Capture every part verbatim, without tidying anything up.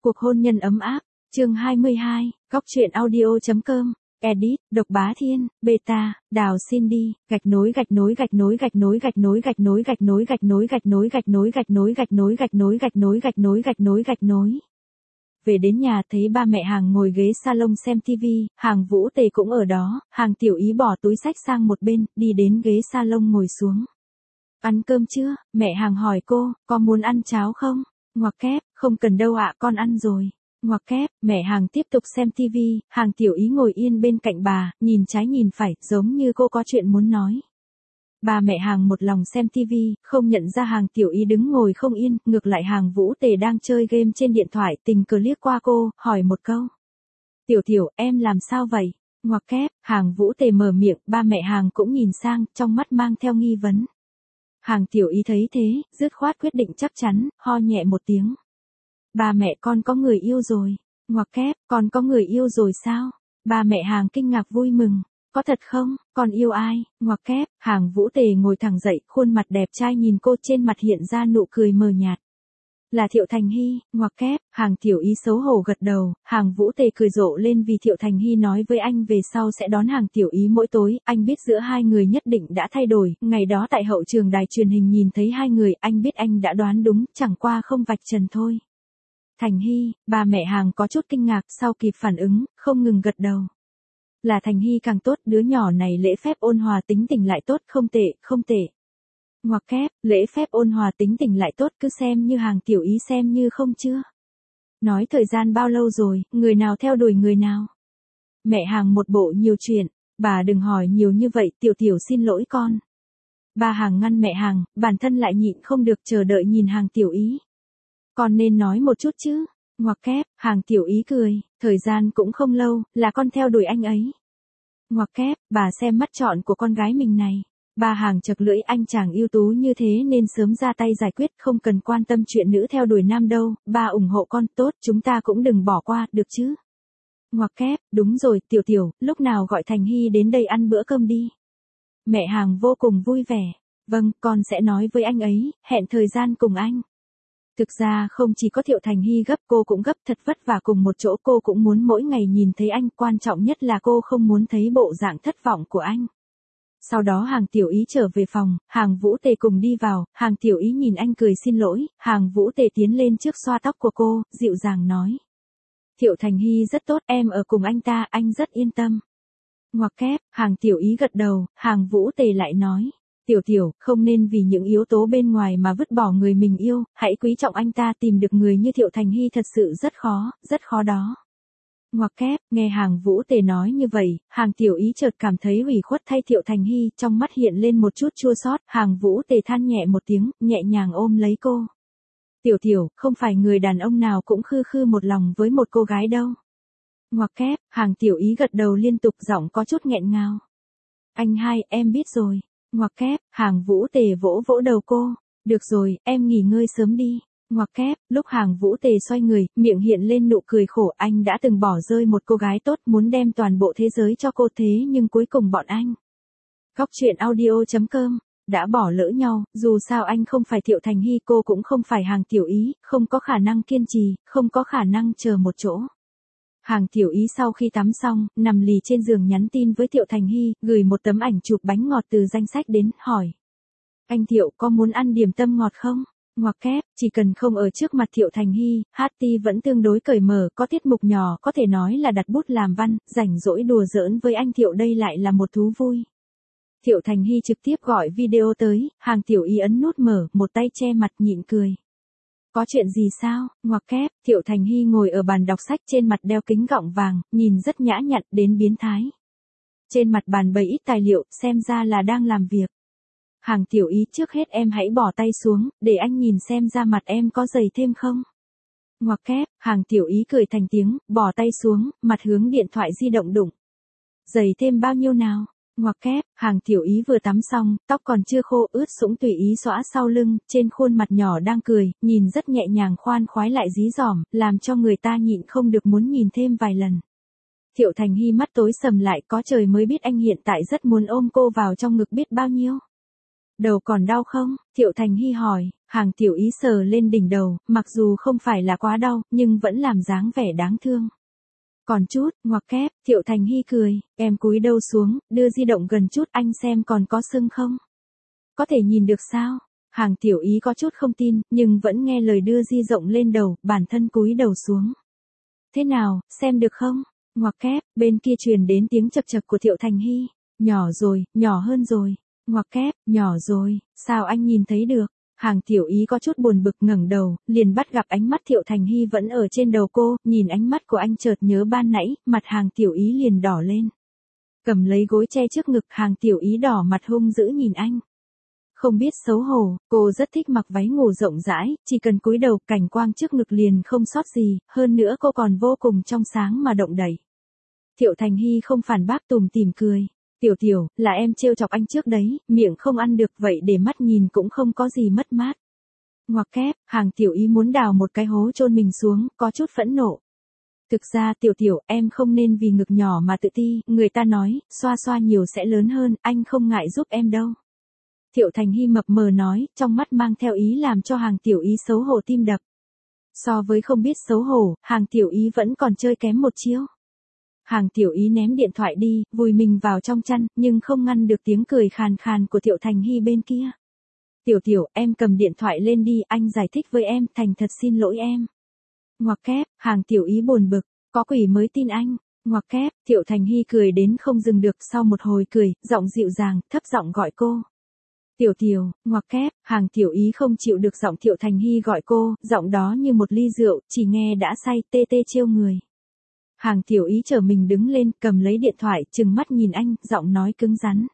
Cuộc hôn nhân ấm áp, chương hai mươi hai, góc truyện audio.com, edit, Độc Bá Thiên, beta, Đào Cindy, gạch nối gạch nối gạch nối gạch nối gạch nối gạch nối gạch nối gạch nối gạch nối gạch nối gạch nối gạch nối gạch nối gạch nối gạch nối gạch nối gạch nối. Về đến nhà thấy ba mẹ Hàng ngồi ghế salon xem tivi, Hàng Vũ Tề cũng ở đó, Hàng Tiểu Ý bỏ túi xách sang một bên, đi đến ghế salon ngồi xuống. Ăn cơm chưa? Mẹ Hàng hỏi cô, có muốn ăn cháo không? Ngoặc kép, không cần đâu ạ, con ăn rồi. Ngoặc kép, mẹ Hàng tiếp tục xem tivi, Hàng Tiểu Ý ngồi yên bên cạnh bà, nhìn trái nhìn phải, giống như cô có chuyện muốn nói. Ba mẹ Hàng một lòng xem tivi, không nhận ra Hàng Tiểu Ý đứng ngồi không yên, ngược lại Hàng Vũ Tề đang chơi game trên điện thoại, tình cờ liếc qua cô, hỏi một câu. Tiểu Tiểu, em làm sao vậy? Ngoặc kép, Hàng Vũ Tề mở miệng, ba mẹ Hàng cũng nhìn sang, trong mắt mang theo nghi vấn. Hàng Tiểu Ý thấy thế, dứt khoát quyết định chắc chắn, ho nhẹ một tiếng. Ba mẹ con có người yêu rồi. Ngoặc kép, con có người yêu rồi sao? Ba mẹ Hàng kinh ngạc vui mừng. Có thật không? Con yêu ai? Ngoặc kép, Hàng Vũ Tề ngồi thẳng dậy, khuôn mặt đẹp trai nhìn cô, trên mặt hiện ra nụ cười mờ nhạt. Là Thiệu Thành Hy. Ngoặc kép, Hàng Tiểu Ý xấu hổ gật đầu, Hàng Vũ Tề cười rộ lên vì Thiệu Thành Hy nói với anh về sau sẽ đón Hàng Tiểu Ý mỗi tối, anh biết giữa hai người nhất định đã thay đổi, ngày đó tại hậu trường đài truyền hình nhìn thấy hai người, anh biết anh đã đoán đúng, chẳng qua không vạch trần thôi. Thành Hy, ba mẹ Hàng có chút kinh ngạc, sau kịp phản ứng, không ngừng gật đầu. Là Thành Hy càng tốt, đứa nhỏ này lễ phép ôn hòa, tính tình lại tốt, không tệ, không tệ. Ngoặc kép, lễ phép ôn hòa, tính tình lại tốt, cứ xem như Hàng Tiểu Ý xem như không chưa. Nói thời gian bao lâu rồi, người nào theo đuổi người nào. Mẹ Hàng một bộ nhiều chuyện, bà đừng hỏi nhiều như vậy, Tiểu Tiểu xin lỗi con. Ba Hàng ngăn mẹ Hàng, bản thân lại nhịn không được chờ đợi nhìn Hàng Tiểu Ý. Con nên nói một chút chứ. Ngoặc kép, Hàng Tiểu Ý cười, thời gian cũng không lâu, là con theo đuổi anh ấy. Ngoặc kép, bà xem mắt trọn của con gái mình này. Ba Hàng chật lưỡi, anh chàng ưu tú như thế nên sớm ra tay giải quyết, không cần quan tâm chuyện nữ theo đuổi nam đâu, ba ủng hộ con, tốt, chúng ta cũng đừng bỏ qua, được chứ. Ngoặc kép, đúng rồi, Tiểu Tiểu, lúc nào gọi Thành Hy đến đây ăn bữa cơm đi. Mẹ Hàng vô cùng vui vẻ. Vâng, con sẽ nói với anh ấy, hẹn thời gian cùng anh. Thực ra không chỉ có Thiệu Thành Hy gấp, cô cũng gấp, thật vất vả cùng một chỗ, cô cũng muốn mỗi ngày nhìn thấy anh, quan trọng nhất là cô không muốn thấy bộ dạng thất vọng của anh. Sau đó Hàng Tiểu Ý trở về phòng, Hàng Vũ Tề cùng đi vào, Hàng Tiểu Ý nhìn anh cười xin lỗi, Hàng Vũ Tề tiến lên trước xoa tóc của cô, dịu dàng nói. Thiệu Thành Hy rất tốt, em ở cùng anh ta, anh rất yên tâm. Ngoặc kép, Hàng Tiểu Ý gật đầu, Hàng Vũ Tề lại nói. Tiểu Tiểu, không nên vì những yếu tố bên ngoài mà vứt bỏ người mình yêu, hãy quý trọng anh ta, tìm được người như Thiệu Thành Hy thật sự rất khó, rất khó đó. Ngoặc kép, nghe Hàng Vũ Tề nói như vậy, Hàng Tiểu Ý chợt cảm thấy ủy khuất thay Thiệu Thành Hy, trong mắt hiện lên một chút chua xót, Hàng Vũ Tề than nhẹ một tiếng, nhẹ nhàng ôm lấy cô. Tiểu Tiểu, không phải người đàn ông nào cũng khư khư một lòng với một cô gái đâu. Ngoặc kép, Hàng Tiểu Ý gật đầu liên tục, giọng có chút nghẹn ngào. Anh hai, em biết rồi. Ngoặc kép, Hàng Vũ Tề vỗ vỗ đầu cô. Được rồi, em nghỉ ngơi sớm đi. Ngoặc kép, lúc Hàng Vũ Tề xoay người, miệng hiện lên nụ cười khổ, anh đã từng bỏ rơi một cô gái tốt, muốn đem toàn bộ thế giới cho cô, thế nhưng cuối cùng bọn anh. Góc truyện audio.com, đã bỏ lỡ nhau, dù sao anh không phải Thiệu Thành Hy, cô cũng không phải Hàng Tiểu Ý, không có khả năng kiên trì, không có khả năng chờ một chỗ. Hàng Tiểu Ý sau khi tắm xong, nằm lì trên giường nhắn tin với Thiệu Thành Hy, gửi một tấm ảnh chụp bánh ngọt từ danh sách đến, hỏi. Anh Thiệu, có muốn ăn điểm tâm ngọt không? Ngoặc kép, chỉ cần không ở trước mặt Thiệu Thành Hy, hát tê vẫn tương đối cởi mở, có tiết mục nhỏ, có thể nói là đặt bút làm văn, rảnh rỗi đùa giỡn với anh Thiệu, đây lại là một thú vui. Thiệu Thành Hy trực tiếp gọi video tới, Hàng Tiểu Ý ấn nút mở, một tay che mặt nhịn cười. Có chuyện gì sao? Ngoặc kép, Thiệu Thành Hy ngồi ở bàn đọc sách, trên mặt đeo kính gọng vàng, nhìn rất nhã nhặn đến biến thái. Trên mặt bàn bày ít tài liệu, xem ra là đang làm việc. Hàng Tiểu Ý, trước hết em hãy bỏ tay xuống, để anh nhìn xem da mặt em có dày thêm không. Ngoặc kép, Hàng Tiểu Ý cười thành tiếng, bỏ tay xuống, mặt hướng điện thoại di động đụng. Dày thêm bao nhiêu nào? Ngoặc kép, Hàng Tiểu Ý vừa tắm xong, tóc còn chưa khô, ướt sũng tùy ý xõa sau lưng, trên khuôn mặt nhỏ đang cười, nhìn rất nhẹ nhàng, khoan khoái lại dí dỏm, làm cho người ta nhịn không được muốn nhìn thêm vài lần. Thiệu Thành Hy mắt tối sầm lại, có trời mới biết anh hiện tại rất muốn ôm cô vào trong ngực biết bao nhiêu. Đầu còn đau không? Thiệu Thành Hy hỏi, Hàng Tiểu Ý sờ lên đỉnh đầu, mặc dù không phải là quá đau, nhưng vẫn làm dáng vẻ đáng thương. Còn chút, ngoặc kép, Thiệu Thành Hy cười, em cúi đầu xuống, đưa di động gần chút anh xem còn có sưng không? Có thể nhìn được sao? Hàng Tiểu Ý có chút không tin, nhưng vẫn nghe lời đưa di rộng lên đầu, bản thân cúi đầu xuống. Thế nào, xem được không? Ngoặc kép, bên kia truyền đến tiếng chập chập của Thiệu Thành Hy. Nhỏ rồi, nhỏ hơn rồi. Ngoặc kép, nhỏ rồi, sao anh nhìn thấy được? Hàng Tiểu Ý có chút buồn bực ngẩng đầu, liền bắt gặp ánh mắt Thiệu Thành Hy vẫn ở trên đầu cô, nhìn ánh mắt của anh chợt nhớ ban nãy, mặt Hàng Tiểu Ý liền đỏ lên. Cầm lấy gối che trước ngực, Hàng Tiểu Ý đỏ mặt hung dữ nhìn anh. Không biết xấu hổ, cô rất thích mặc váy ngủ rộng rãi, chỉ cần cúi đầu, cảnh quang trước ngực liền không sót gì, hơn nữa cô còn vô cùng trong sáng mà động đậy. Thiệu Thành Hy không phản bác, tủm tỉm cười. Tiểu Tiểu, là em trêu chọc anh trước đấy, miệng không ăn được vậy để mắt nhìn cũng không có gì mất mát. Ngoặc kép, Hàng Tiểu Ý muốn đào một cái hố chôn mình xuống, có chút phẫn nộ. Thực ra Tiểu Tiểu, em không nên vì ngực nhỏ mà tự ti, người ta nói, xoa xoa nhiều sẽ lớn hơn, anh không ngại giúp em đâu. Thiệu Thành Hy mập mờ nói, trong mắt mang theo ý làm cho Hàng Tiểu Ý xấu hổ tim đập. So với không biết xấu hổ, Hàng Tiểu Ý vẫn còn chơi kém một chiêu. Hàng Tiểu Ý ném điện thoại đi, vùi mình vào trong chăn, nhưng không ngăn được tiếng cười khàn khàn của Thiệu Thành Hy bên kia. Tiểu Tiểu, em cầm điện thoại lên đi, anh giải thích với em, thành thật xin lỗi em. Ngoặc kép, Hàng Tiểu Ý buồn bực, có quỷ mới tin anh. Ngoặc kép, Thiệu Thành Hy cười đến không dừng được, sau một hồi cười, giọng dịu dàng, thấp giọng gọi cô. Tiểu Tiểu, ngoặc kép, Hàng Tiểu Ý không chịu được giọng Thiệu Thành Hy gọi cô, giọng đó như một ly rượu, chỉ nghe đã say, tê tê chiêu người. Hàng Tiểu Ý trở mình đứng lên, cầm lấy điện thoại, trừng mắt nhìn anh, giọng nói cứng rắn.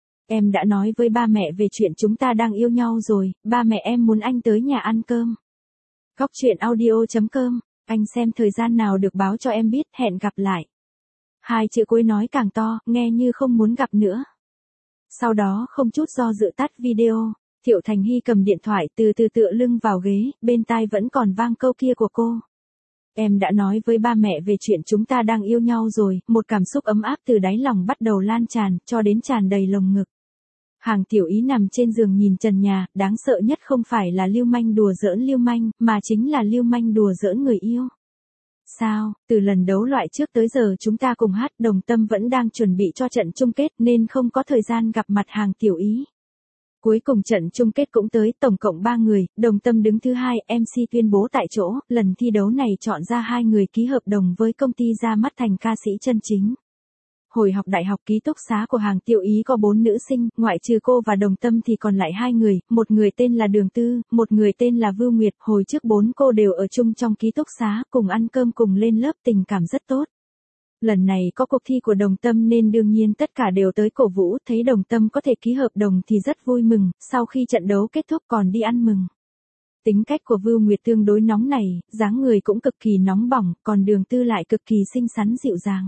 Em đã nói với ba mẹ về chuyện chúng ta đang yêu nhau rồi, ba mẹ em muốn anh tới nhà ăn cơm. Góc truyện audio chấm com, anh xem thời gian nào được báo cho em biết, hẹn gặp lại. Hai chữ cuối nói càng to, nghe như không muốn gặp nữa. Sau đó không chút do dự tắt video, Thiệu Thành Hy cầm điện thoại từ từ tựa lưng vào ghế, bên tai vẫn còn vang câu kia của cô. Em đã nói với ba mẹ về chuyện chúng ta đang yêu nhau rồi, một cảm xúc ấm áp từ đáy lòng bắt đầu lan tràn, cho đến tràn đầy lồng ngực. Hàng Tiểu Ý nằm trên giường nhìn trần nhà, đáng sợ nhất không phải là lưu manh đùa giỡn lưu manh, mà chính là lưu manh đùa giỡn người yêu. Sao, từ lần đấu loại trước tới giờ chúng ta cùng hát, Đồng Tâm vẫn đang chuẩn bị cho trận chung kết nên không có thời gian gặp mặt Hàng Tiểu Ý. Cuối cùng trận chung kết cũng tới, tổng cộng ba người, Đồng Tâm đứng thứ hai, em xê tuyên bố tại chỗ, lần thi đấu này chọn ra hai người ký hợp đồng với công ty ra mắt thành ca sĩ chân chính. Hồi học đại học ký túc xá của Hàng Tiểu Ý có bốn nữ sinh, ngoại trừ cô và Đồng Tâm thì còn lại hai người, một người tên là Đường Tư, một người tên là Vưu Nguyệt, hồi trước bốn cô đều ở chung trong ký túc xá, cùng ăn cơm cùng lên lớp, tình cảm rất tốt. Lần này có cuộc thi của Đồng Tâm nên đương nhiên tất cả đều tới cổ vũ, thấy Đồng Tâm có thể ký hợp đồng thì rất vui mừng, sau khi trận đấu kết thúc còn đi ăn mừng. Tính cách của Vưu Nguyệt tương đối nóng này, dáng người cũng cực kỳ nóng bỏng, còn Đường Tư lại cực kỳ xinh xắn dịu dàng.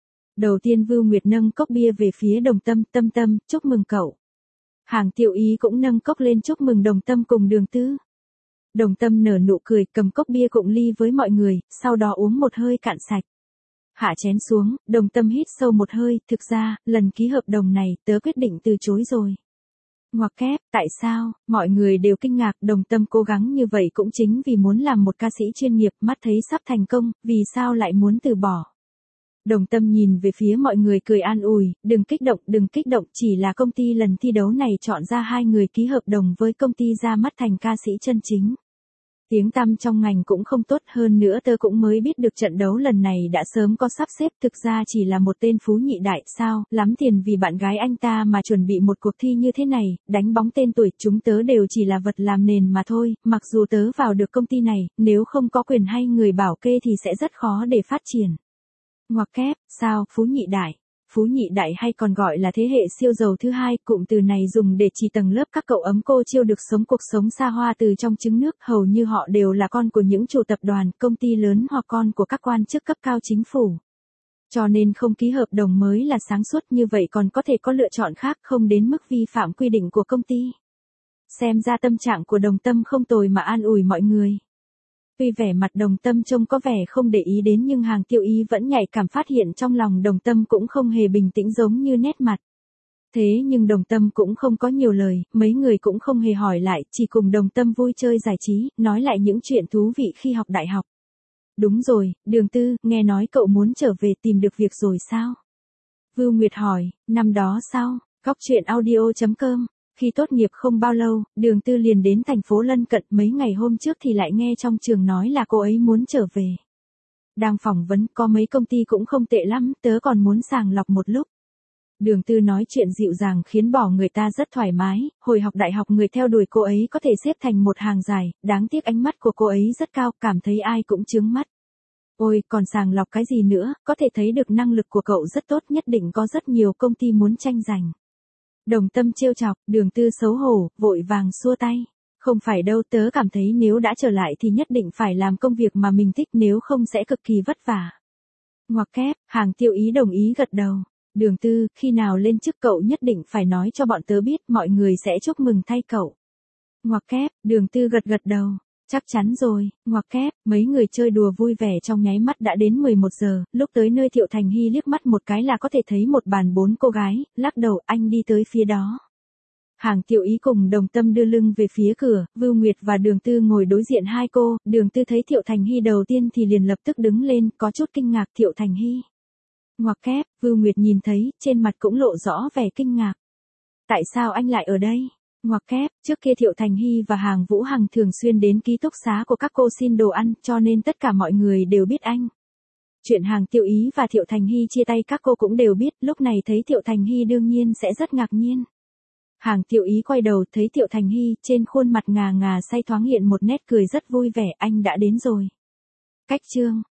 Đầu tiên Vưu Nguyệt nâng cốc bia về phía Đồng Tâm, Tâm Tâm, chúc mừng cậu. Hàng Tiểu Ý cũng nâng cốc lên chúc mừng Đồng Tâm cùng Đường Tư. Đồng Tâm nở nụ cười, cầm cốc bia cụng ly với mọi người, sau đó uống một hơi cạn sạch. Hạ chén xuống, Đồng Tâm hít sâu một hơi, thực ra, lần ký hợp đồng này, tớ quyết định từ chối rồi. Ngoặc kép, tại sao, mọi người đều kinh ngạc, Đồng Tâm cố gắng như vậy cũng chính vì muốn làm một ca sĩ chuyên nghiệp, mắt thấy sắp thành công, vì sao lại muốn từ bỏ. Đồng Tâm nhìn về phía mọi người cười an ủi, đừng kích động, đừng kích động, chỉ là công ty lần thi đấu này chọn ra hai người ký hợp đồng với công ty ra mắt thành ca sĩ chân chính. Tiếng tăm trong ngành cũng không tốt, hơn nữa tớ cũng mới biết được trận đấu lần này đã sớm có sắp xếp, thực ra chỉ là một tên phú nhị đại, sao, lắm tiền vì bạn gái anh ta mà chuẩn bị một cuộc thi như thế này, đánh bóng tên tuổi, chúng tớ đều chỉ là vật làm nền mà thôi, mặc dù tớ vào được công ty này, nếu không có quyền hay người bảo kê thì sẽ rất khó để phát triển. Ngoặc kép, sao, phú nhị đại. Phú nhị đại hay còn gọi là thế hệ siêu giàu thứ hai, cụm từ này dùng để chỉ tầng lớp các cậu ấm cô chiêu được sống cuộc sống xa hoa từ trong trứng nước, hầu như họ đều là con của những chủ tập đoàn, công ty lớn hoặc con của các quan chức cấp cao chính phủ. Cho nên không ký hợp đồng mới là sáng suốt, như vậy còn có thể có lựa chọn khác, không đến mức vi phạm quy định của công ty. Xem ra tâm trạng của Đồng Tâm không tồi mà an ủi mọi người. Tuy vẻ mặt Đồng Tâm trông có vẻ không để ý đến nhưng Hàng Tiểu Ý vẫn nhạy cảm phát hiện trong lòng Đồng Tâm cũng không hề bình tĩnh giống như nét mặt. Thế nhưng Đồng Tâm cũng không có nhiều lời, mấy người cũng không hề hỏi lại, chỉ cùng Đồng Tâm vui chơi giải trí, nói lại những chuyện thú vị khi học đại học. Đúng rồi, Đường Tư, nghe nói cậu muốn trở về tìm được việc rồi sao? Vưu Nguyệt hỏi, năm đó sao? Góc chuyện audio chấm com. Khi tốt nghiệp không bao lâu, Đường Tư liền đến thành phố lân cận, mấy ngày hôm trước thì lại nghe trong trường nói là cô ấy muốn trở về. Đang phỏng vấn, có mấy công ty cũng không tệ lắm, tớ còn muốn sàng lọc một lúc. Đường Tư nói chuyện dịu dàng khiến bỏ người ta rất thoải mái, hồi học đại học người theo đuổi cô ấy có thể xếp thành một hàng dài, đáng tiếc ánh mắt của cô ấy rất cao, cảm thấy ai cũng chướng mắt. Ôi, còn sàng lọc cái gì nữa, có thể thấy được năng lực của cậu rất tốt, nhất định có rất nhiều công ty muốn tranh giành. Đồng Tâm trêu chọc, Đường Tư xấu hổ, vội vàng xua tay. Không phải đâu, tớ cảm thấy nếu đã trở lại thì nhất định phải làm công việc mà mình thích, nếu không sẽ cực kỳ vất vả. Ngoặc kép, Hàng Tiêu Ý đồng ý gật đầu. Đường Tư, khi nào lên chức cậu nhất định phải nói cho bọn tớ biết, mọi người sẽ chúc mừng thay cậu. Ngoặc kép, Đường Tư gật gật đầu. Chắc chắn rồi, ngoặc kép, mấy người chơi đùa vui vẻ trong nháy mắt đã đến mười một giờ, lúc tới nơi Thiệu Thành Hy liếc mắt một cái là có thể thấy một bàn bốn cô gái, lắc đầu, anh đi tới phía đó. Hàng Tiêu Ý cùng Đồng Tâm đưa lưng về phía cửa, Vưu Nguyệt và Đường Tư ngồi đối diện hai cô, Đường Tư thấy Thiệu Thành Hy đầu tiên thì liền lập tức đứng lên, có chút kinh ngạc. Thiệu Thành Hy. Ngoặc kép, Vưu Nguyệt nhìn thấy, trên mặt cũng lộ rõ vẻ kinh ngạc. Tại sao anh lại ở đây? Ngoặc kép, trước kia Thiệu Thành Hy và Hàng Vũ Hằng thường xuyên đến ký túc xá của các cô xin đồ ăn, cho nên tất cả mọi người đều biết anh. Chuyện Hàng Tiêu Ý và Thiệu Thành Hy chia tay các cô cũng đều biết, lúc này thấy Thiệu Thành Hy đương nhiên sẽ rất ngạc nhiên. Hàng Tiêu Ý quay đầu thấy Thiệu Thành Hy, trên khuôn mặt ngà ngà say thoáng hiện một nét cười rất vui vẻ, anh đã đến rồi. Cách chương